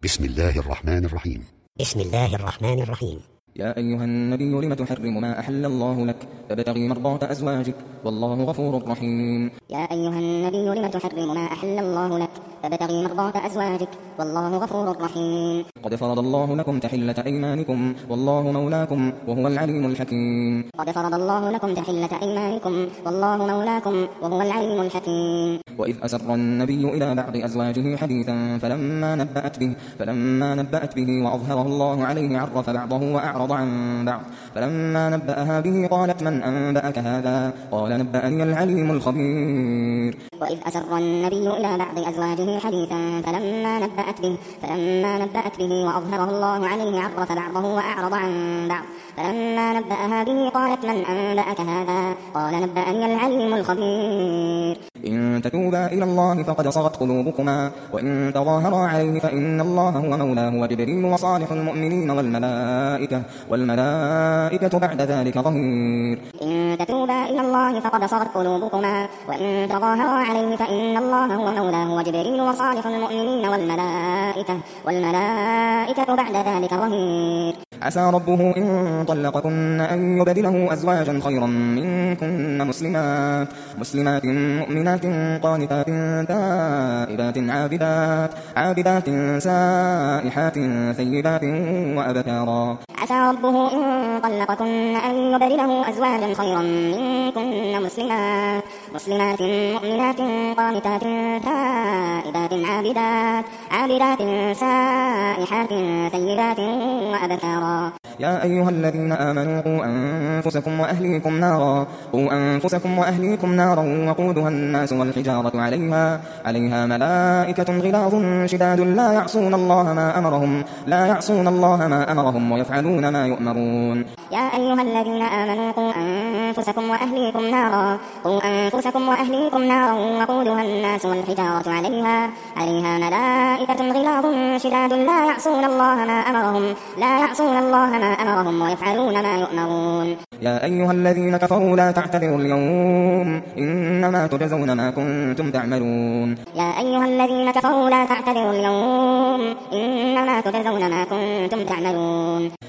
بسم الله الرحمن الرحيم. بسم الله الرحمن الرحيم. يا أيها النبي لم تحرم ما أحل الله لك تبتغي مرضات أزواجك والله غفور رحيم. يا أيها النبي لم تحرم ما أحل الله لك تبتغي مرضات أزواجك والله غفور رحيم. قد فرض الله لكم تحلة أيمانكم والله مولاكم وهو العليم الحكيم. قد فرض الله لكم تحلة أيمانكم والله مولاكم وهو العليم الحكيم. وإذ أسر النبي إلى بعض أزواجه حديثا فلما نبأت به وأظهره الله عليه عرف بعضه وأعرض عن بعض. فلما نبأها به قالت من أنبأك هذا؟ قال نبأني العليم الخبير. وإذ أسر النبي إلى بعض أزواجه حديثا فلما نبأت به وأظهره الله عليه عرف بعضه وأعرض عن بعض. فلما نبأها به قالت من أنبأك هذا؟ قال نبأني العليم الخبير. إن تتوبا إلى الله فقد صغت قلوبكما وإن تظاهرا عليه فإن الله هو مولاه وجبريل وصالح المؤمنين والملائكة بعد ذلك ظهير. إن تتوبا إلى الله فقد صغت قلوبكما وإن تظاهرا عليه فإن الله هو مولاه وجبريل وصالح المؤمنين والملائكة بعد ذلك ظهير. عسى ربه إن طلقكن أن يبدله أزواجا خيرا منكن مسلمات مؤمنات قانتات تائبات عابدات سائحات ثيبات وأبكارا. عسى ربه إن طلقكن أن يبدله أزواجا خيرا منكن مسلمات مؤمنات قانتات تائبات عابدات سائحات ثيبات وأبكارا. يا أيها الذين آمنوا قوا أنفسكم وأهليكم نارا وقودها الناس والحجارة عليها ملائكة غلاظ شداد لا يعصون الله ما أمرهم ويفعلون ما يؤمرون. يا أيها الذين آمنوا قوا أنفسكم وأهليكم نارا وقودها الناس والحجارة عليها ملائكة غلاظ شداد لا يعصون الله ما أمرهم ويفعلون ما يؤمرون. يا أيها الذين كفروا لا تعتذروا اليوم إنما تجزون ما كنتم تعملون. يا أيها الذين كفروا لا تعتذروا اليوم إنما تجزون ما كنتم تعملون.